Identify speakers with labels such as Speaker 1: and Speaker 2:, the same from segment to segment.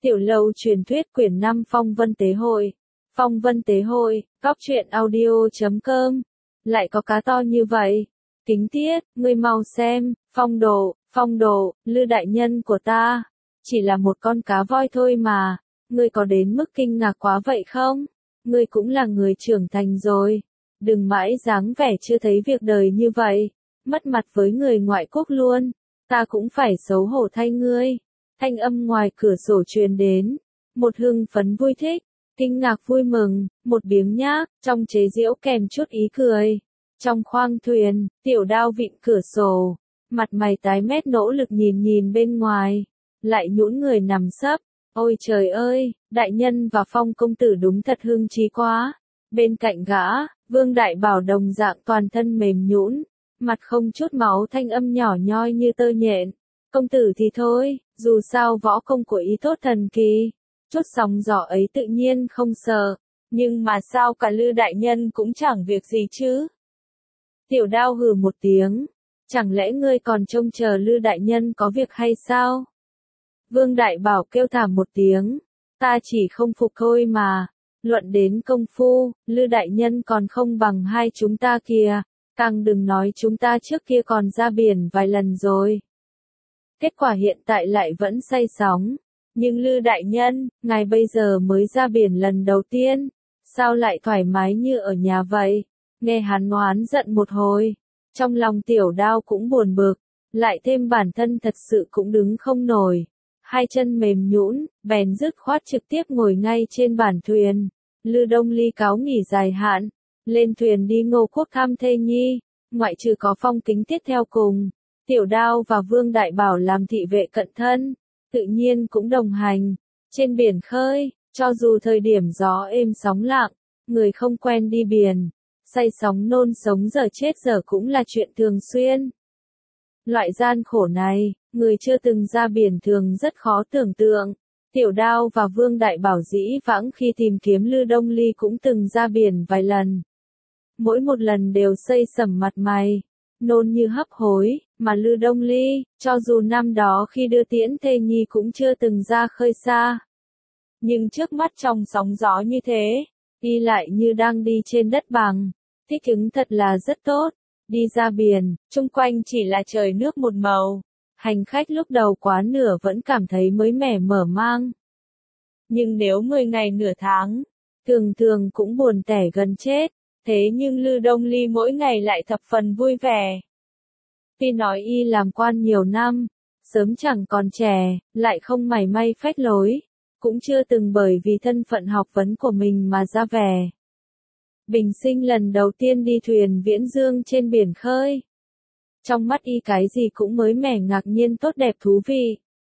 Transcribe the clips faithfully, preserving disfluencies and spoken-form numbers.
Speaker 1: Tiểu lâu truyền thuyết quyển năm Phong Vân Tế Hội. Phong Vân Tế Hội, góc truyện audio chấm com. Lại có cá to như vậy. Kính Tiết, ngươi mau xem, Phong Độ, Phong Độ, Lư đại nhân của ta. Chỉ là một con cá voi thôi mà. Ngươi có đến mức kinh ngạc quá vậy không? Ngươi cũng là người trưởng thành rồi. Đừng mãi dáng vẻ chưa thấy việc đời như vậy. Mất mặt với người ngoại quốc luôn. Ta cũng phải xấu hổ thay ngươi. Thanh âm ngoài cửa sổ truyền đến. Một hưng phấn vui thích, kinh ngạc vui mừng, một biếng nhác, trong chế giễu kèm chút ý cười. Trong khoang thuyền, Tiểu Đao vịn cửa sổ, mặt mày tái mét nỗ lực nhìn nhìn bên ngoài, lại nhũn người nằm sấp. Ôi trời ơi, đại nhân và Phong công tử đúng thật hưng trí quá. Bên cạnh gã, Vương Đại Bảo đồng dạng toàn thân mềm nhũn, mặt không chút máu, thanh âm nhỏ nhoi như tơ nhện. Công tử thì thôi, dù sao võ công của ý tốt thần kỳ, chút sóng gió ấy tự nhiên không sợ, nhưng mà sao cả Lư đại nhân cũng chẳng việc gì chứ. Tiểu Đao hừ một tiếng, chẳng lẽ ngươi còn trông chờ Lư đại nhân có việc hay sao? Vương Đại Bảo kêu thảm một tiếng, ta chỉ không phục thôi mà, luận đến công phu, Lư đại nhân còn không bằng hai chúng ta kìa, càng đừng nói chúng ta trước kia còn ra biển vài lần rồi. Kết quả hiện tại lại vẫn say sóng. Nhưng Lư đại nhân, ngài bây giờ mới ra biển lần đầu tiên, sao lại thoải mái như ở nhà vậy? Nghe hắn oán giận một hồi, trong lòng Tiểu Đao cũng buồn bực, lại thêm bản thân thật sự cũng đứng không nổi, hai chân mềm nhũn, bèn dứt khoát trực tiếp ngồi ngay trên bàn thuyền. Lư Đông Ly cáo nghỉ dài hạn, lên thuyền đi Ngô Quốc thăm thê nhi, ngoại trừ có Phong Kính Tiết theo cùng. Tiểu Đao và Vương Đại Bảo làm thị vệ cận thân, tự nhiên cũng đồng hành. Trên biển khơi, cho dù thời điểm gió êm sóng lặng, người không quen đi biển, say sóng nôn sống giờ chết giờ cũng là chuyện thường xuyên. Loại gian khổ này, người chưa từng ra biển thường rất khó tưởng tượng. Tiểu Đao và Vương Đại Bảo dĩ vãng khi tìm kiếm Lư Đông Ly cũng từng ra biển vài lần. Mỗi một lần đều xây sẩm mặt mày, nôn như hấp hối, mà Lư Đông Ly, cho dù năm đó khi đưa tiễn thê nhi cũng chưa từng ra khơi xa. Nhưng trước mắt trong sóng gió như thế, đi lại như đang đi trên đất bằng, thích ứng thật là rất tốt. Đi ra biển, chung quanh chỉ là trời nước một màu. Hành khách lúc đầu quá nửa vẫn cảm thấy mới mẻ mở mang. Nhưng nếu mười ngày nửa tháng, thường thường cũng buồn tẻ gần chết. Thế nhưng Lư Đông Ly mỗi ngày lại thập phần vui vẻ. Tuy nói y làm quan nhiều năm, sớm chẳng còn trẻ, lại không mảy may phách lối, cũng chưa từng bởi vì thân phận học vấn của mình mà ra vẻ. Bình sinh lần đầu tiên đi thuyền viễn dương trên biển khơi. Trong mắt y cái gì cũng mới mẻ ngạc nhiên tốt đẹp thú vị.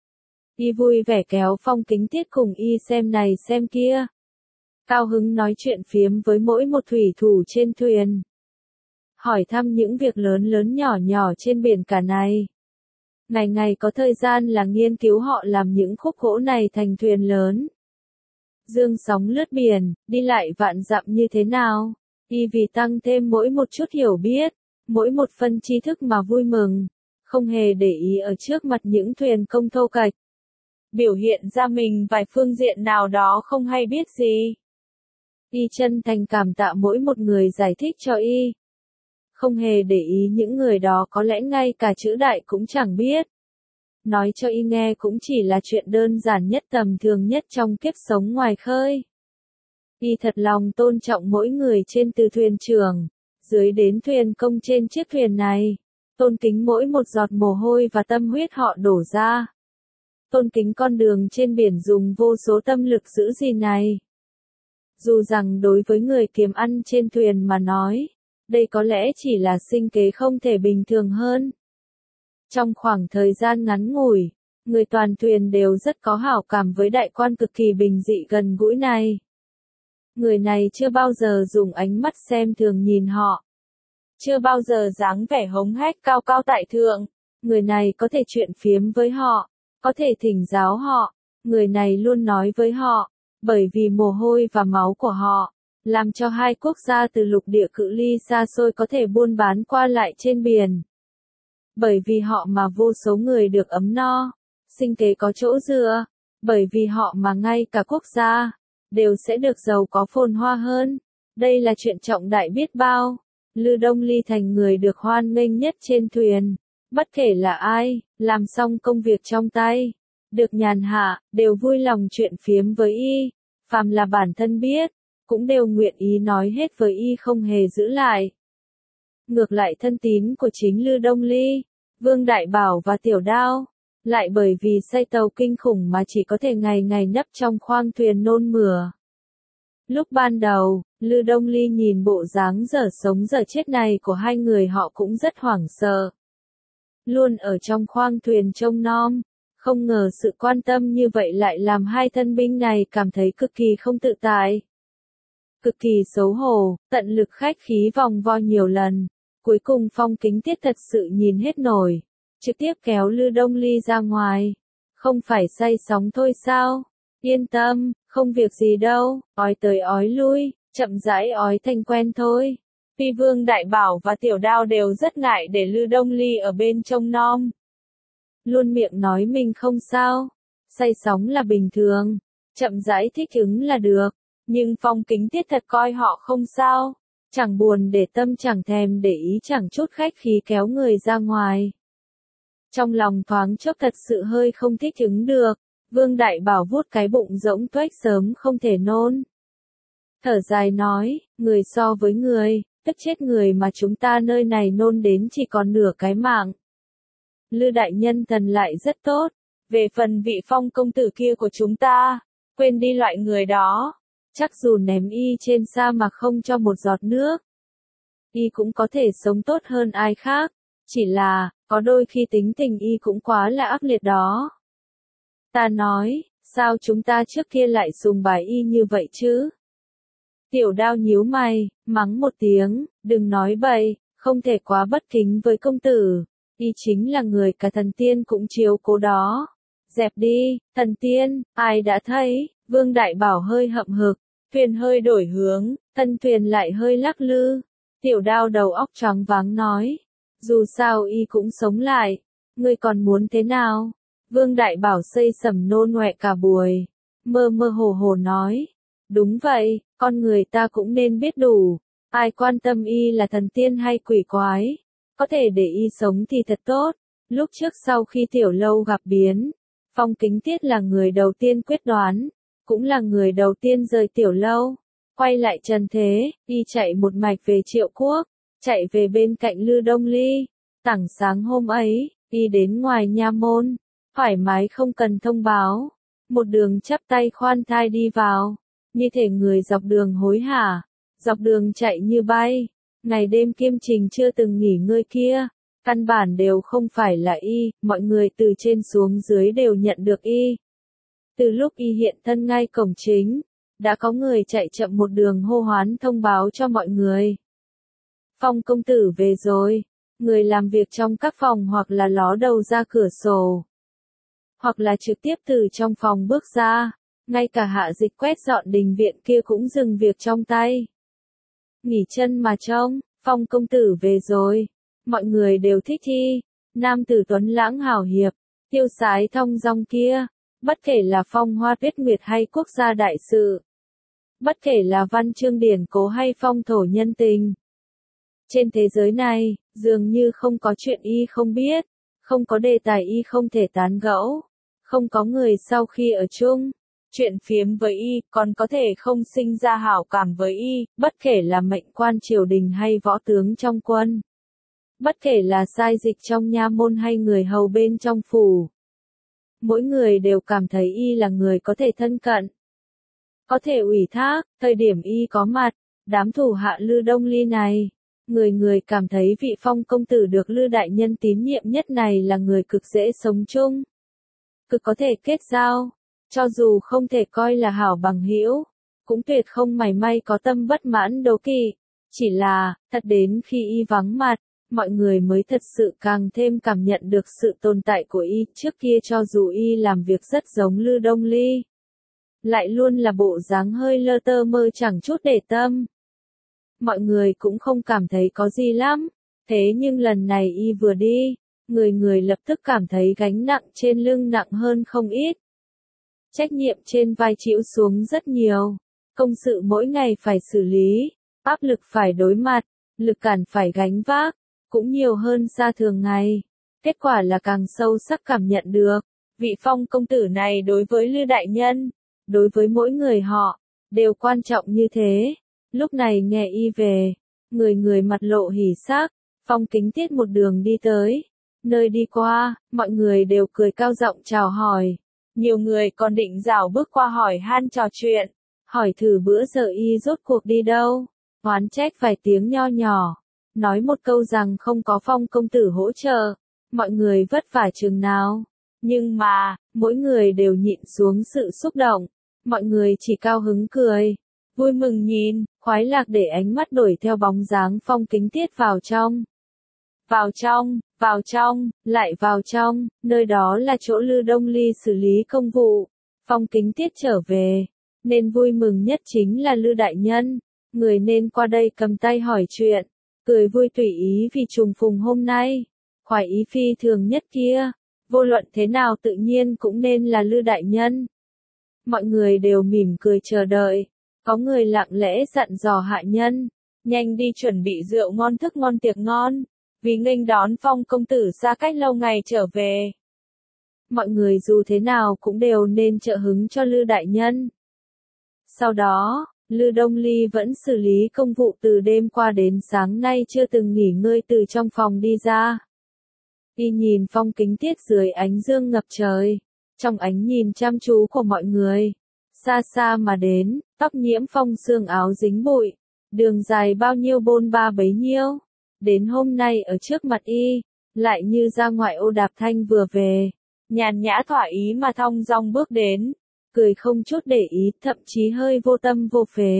Speaker 1: Y vui vẻ kéo Phong Kính Tiết cùng y xem này xem kia. Cao hứng nói chuyện phiếm với mỗi một thủy thủ trên thuyền. Hỏi thăm những việc lớn lớn nhỏ nhỏ trên biển cả này. Ngày ngày có thời gian là nghiên cứu họ làm những khúc gỗ này thành thuyền lớn. Dương sóng lướt biển, đi lại vạn dặm như thế nào? Y vì tăng thêm mỗi một chút hiểu biết, mỗi một phân tri thức mà vui mừng, không hề để ý ở trước mặt những thuyền công thô kệch. Biểu hiện ra mình vài phương diện nào đó không hay biết gì. Y chân thành cảm tạ mỗi một người giải thích cho y. Không hề để ý những người đó có lẽ ngay cả chữ đại cũng chẳng biết. Nói cho y nghe cũng chỉ là chuyện đơn giản nhất tầm thường nhất trong kiếp sống ngoài khơi. Y thật lòng tôn trọng mỗi người trên từ thuyền trưởng, dưới đến thuyền công trên chiếc thuyền này. Tôn kính mỗi một giọt mồ hôi và tâm huyết họ đổ ra. Tôn kính con đường trên biển dùng vô số tâm lực giữ gìn này. Dù rằng đối với người kiếm ăn trên thuyền mà nói, đây có lẽ chỉ là sinh kế không thể bình thường hơn. Trong khoảng thời gian ngắn ngủi, người toàn thuyền đều rất có hảo cảm với đại quan cực kỳ bình dị gần gũi này. Người này chưa bao giờ dùng ánh mắt xem thường nhìn họ. Chưa bao giờ dáng vẻ hống hách cao cao tại thượng. Người này có thể chuyện phiếm với họ, có thể thỉnh giáo họ. Người này luôn nói với họ, bởi vì mồ hôi và máu của họ, làm cho hai quốc gia từ lục địa cự ly xa xôi có thể buôn bán qua lại trên biển. Bởi vì họ mà vô số người được ấm no, sinh kế có chỗ dựa, Bởi vì họ mà ngay cả quốc gia, đều sẽ được giàu có phồn hoa hơn. Đây là chuyện trọng đại biết bao. Lư Đông Ly thành người được hoan nghênh nhất trên thuyền. Bất kể là ai, làm xong công việc trong tay, được nhàn hạ, đều vui lòng chuyện phiếm với y. Phàm là bản thân biết, cũng đều nguyện ý nói hết với y không hề giữ lại. Ngược lại thân tín của chính Lư Đông Ly, Vương Đại Bảo và Tiểu Đao, lại bởi vì say tàu kinh khủng mà chỉ có thể ngày ngày nấp trong khoang thuyền nôn mửa. Lúc ban đầu, Lư Đông Ly nhìn bộ dáng dở sống dở chết này của hai người họ cũng rất hoảng sợ. Luôn ở trong khoang thuyền trông nom, không ngờ sự quan tâm như vậy lại làm hai thân binh này cảm thấy cực kỳ không tự tại. Cực kỳ xấu hổ, tận lực khách khí vòng vo nhiều lần. Cuối cùng Phong Kính Tiết thật sự nhìn hết nổi, trực tiếp kéo Lư Đông Ly ra ngoài. Không phải say sóng thôi sao? Yên tâm, không việc gì đâu, ói tới ói lui, chậm rãi ói thành quen thôi. Tuy Vương Đại Bảo và Tiểu Đao đều rất ngại để Lư Đông Ly ở bên trông nom. Luôn miệng nói mình không sao, say sóng là bình thường, chậm rãi thích ứng là được. Nhưng Phong Kính Tiết thật coi họ không sao, chẳng buồn để tâm chẳng thèm để ý chẳng chút khách khí kéo người ra ngoài. Trong lòng thoáng chốc thật sự hơi không thích ứng được, Vương Đại Bảo vuốt cái bụng rỗng tuếch sớm không thể nôn. Thở dài nói, người so với người, tức chết người mà chúng ta nơi này nôn đến chỉ còn nửa cái mạng. Lư đại nhân thần lại rất tốt, về phần vị Phong công tử kia của chúng ta, quên đi loại người đó. Chắc dù ném y trên sa mạc không cho một giọt nước, y cũng có thể sống tốt hơn ai khác, chỉ là, có đôi khi tính tình y cũng quá là ác liệt đó. Ta nói, sao chúng ta trước kia lại sùng bái y như vậy chứ? Tiểu Đao nhíu mày, mắng một tiếng, đừng nói bậy, không thể quá bất kính với công tử, y chính là người cả thần tiên cũng chiếu cố đó. Dẹp đi, thần tiên, ai đã thấy? Vương Đại Bảo hơi hậm hực. Thuyền hơi đổi hướng, thân thuyền lại hơi lắc lư. Tiểu Đao đầu óc choáng váng nói. Dù sao y cũng sống lại. Ngươi còn muốn thế nào? Vương Đại Bảo xây sẩm nôn ngoẹ cả buổi. Mơ mơ hồ hồ nói. Đúng vậy, con người ta cũng nên biết đủ. Ai quan tâm y là thần tiên hay quỷ quái. Có thể để y sống thì thật tốt. Lúc trước sau khi Tiểu Lâu gặp biến, Phong Kính Tiết là người đầu tiên quyết đoán. Cũng là người đầu tiên rời Tiểu Lâu, quay lại trần thế, y chạy một mạch về Triệu Quốc, chạy về bên cạnh Lư Đông Ly. Tảng sáng hôm ấy, y đến ngoài nha môn, thoải mái không cần thông báo, một đường chắp tay khoan thai đi vào, như thể người dọc đường hối hả, dọc đường chạy như bay, ngày đêm kiêm trình chưa từng nghỉ ngơi kia, căn bản đều không phải là y, mọi người từ trên xuống dưới đều nhận được y. Từ lúc y hiện thân ngay cổng chính, đã có người chạy chậm một đường hô hoán thông báo cho mọi người. Phong công tử về rồi, người làm việc trong các phòng hoặc là ló đầu ra cửa sổ, hoặc là trực tiếp từ trong phòng bước ra, ngay cả Hạ Dịch quét dọn đình viện kia cũng dừng việc trong tay. Nghỉ chân mà trông, Phong công tử về rồi, mọi người đều thích thi, nam tử tuấn lãng hào hiệp, tiêu sái thong dong kia. Bất kể là phong hoa tuyết nguyệt hay quốc gia đại sự, bất kể là văn chương điển cố hay phong thổ nhân tình. Trên thế giới này, dường như không có chuyện y không biết, không có đề tài y không thể tán gẫu, không có người sau khi ở chung, chuyện phiếm với y còn có thể không sinh ra hảo cảm với y, bất kể là mệnh quan triều đình hay võ tướng trong quân. Bất kể là sai dịch trong nha môn hay người hầu bên trong phủ. Mỗi người đều cảm thấy y là người có thể thân cận, có thể ủy thác. Thời điểm y có mặt, đám thủ hạ Lư Đông Ly này, người người cảm thấy vị Phong công tử được Lư đại nhân tín nhiệm nhất này là người cực dễ sống chung, cực có thể kết giao, cho dù không thể coi là hảo bằng hữu, cũng tuyệt không mảy may có tâm bất mãn đố kỵ. Chỉ là, thật đến khi y vắng mặt, mọi người mới thật sự càng thêm cảm nhận được sự tồn tại của y. Trước kia cho dù y làm việc rất giống Lư Đông Ly, lại luôn là bộ dáng hơi lơ tơ mơ chẳng chút để tâm. Mọi người cũng không cảm thấy có gì lắm, thế nhưng lần này y vừa đi, người người lập tức cảm thấy gánh nặng trên lưng nặng hơn không ít. Trách nhiệm trên vai chịu xuống rất nhiều. Công sự mỗi ngày phải xử lý, áp lực phải đối mặt, lực cản phải gánh vác, cũng nhiều hơn xa thường ngày. Kết quả là càng sâu sắc cảm nhận được, vị Phong công tử này đối với Lư đại nhân, đối với mỗi người họ, đều quan trọng như thế. Lúc này nghe y về, người người mặt lộ hỉ sắc, Phong Kính Tiết một đường đi tới. Nơi đi qua, mọi người đều cười cao giọng chào hỏi. Nhiều người còn định rảo bước qua hỏi han trò chuyện, hỏi thử bữa giờ y rốt cuộc đi đâu, oán trách vài tiếng nho nhỏ, nói một câu rằng không có Phong công tử hỗ trợ, mọi người vất vả chừng nào. Nhưng mà, mỗi người đều nhịn xuống sự xúc động, mọi người chỉ cao hứng cười, vui mừng nhìn, khoái lạc để ánh mắt đổi theo bóng dáng Phong Kính Tiết vào trong. Vào trong, vào trong, lại vào trong, nơi đó là chỗ Lư Đông Ly xử lý công vụ. Phong Kính Tiết trở về, nên vui mừng nhất chính là Lư đại nhân, người nên qua đây cầm tay hỏi chuyện, cười vui tùy ý vì trùng phùng hôm nay, khoái ý phi thường nhất kia, vô luận thế nào tự nhiên cũng nên là Lư đại nhân. Mọi người đều mỉm cười chờ đợi, có người lặng lẽ dặn dò hạ nhân, nhanh đi chuẩn bị rượu ngon thức ngon tiệc ngon, vì nghênh đón Phong công tử xa cách lâu ngày trở về. Mọi người dù thế nào cũng đều nên trợ hứng cho Lư đại nhân. Sau đó, Lư Đông Ly vẫn xử lý công vụ từ đêm qua đến sáng nay chưa từng nghỉ ngơi từ trong phòng đi ra. Y nhìn Phong Kính Tiết dưới ánh dương ngập trời, trong ánh nhìn chăm chú của mọi người, xa xa mà đến, tóc nhiễm phong sương áo dính bụi, đường dài bao nhiêu bôn ba bấy nhiêu. Đến hôm nay ở trước mặt y, lại như ra ngoại ô đạp thanh vừa về, nhàn nhã thỏa ý mà thong dong bước đến, cười không chút để ý, thậm chí hơi vô tâm vô phế.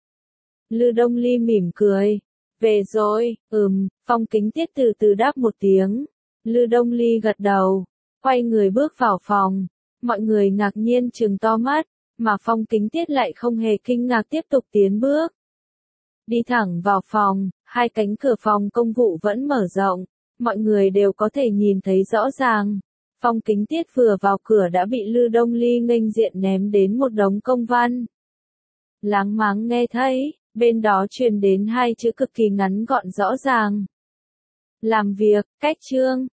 Speaker 1: Lư Đông Ly mỉm cười, về rồi, ừm, Phong Kính Tiết từ từ đáp một tiếng, Lư Đông Ly gật đầu, quay người bước vào phòng, mọi người ngạc nhiên trừng to mắt, mà Phong Kính Tiết lại không hề kinh ngạc tiếp tục tiến bước. Đi thẳng vào phòng, hai cánh cửa phòng công vụ vẫn mở rộng, mọi người đều có thể nhìn thấy rõ ràng. Phong Kính Tiết vừa vào cửa đã bị Lư Đông Ly nghênh diện ném đến một đống công văn. Láng máng nghe thấy, bên đó truyền đến hai chữ cực kỳ ngắn gọn rõ ràng. Làm việc, cách chương.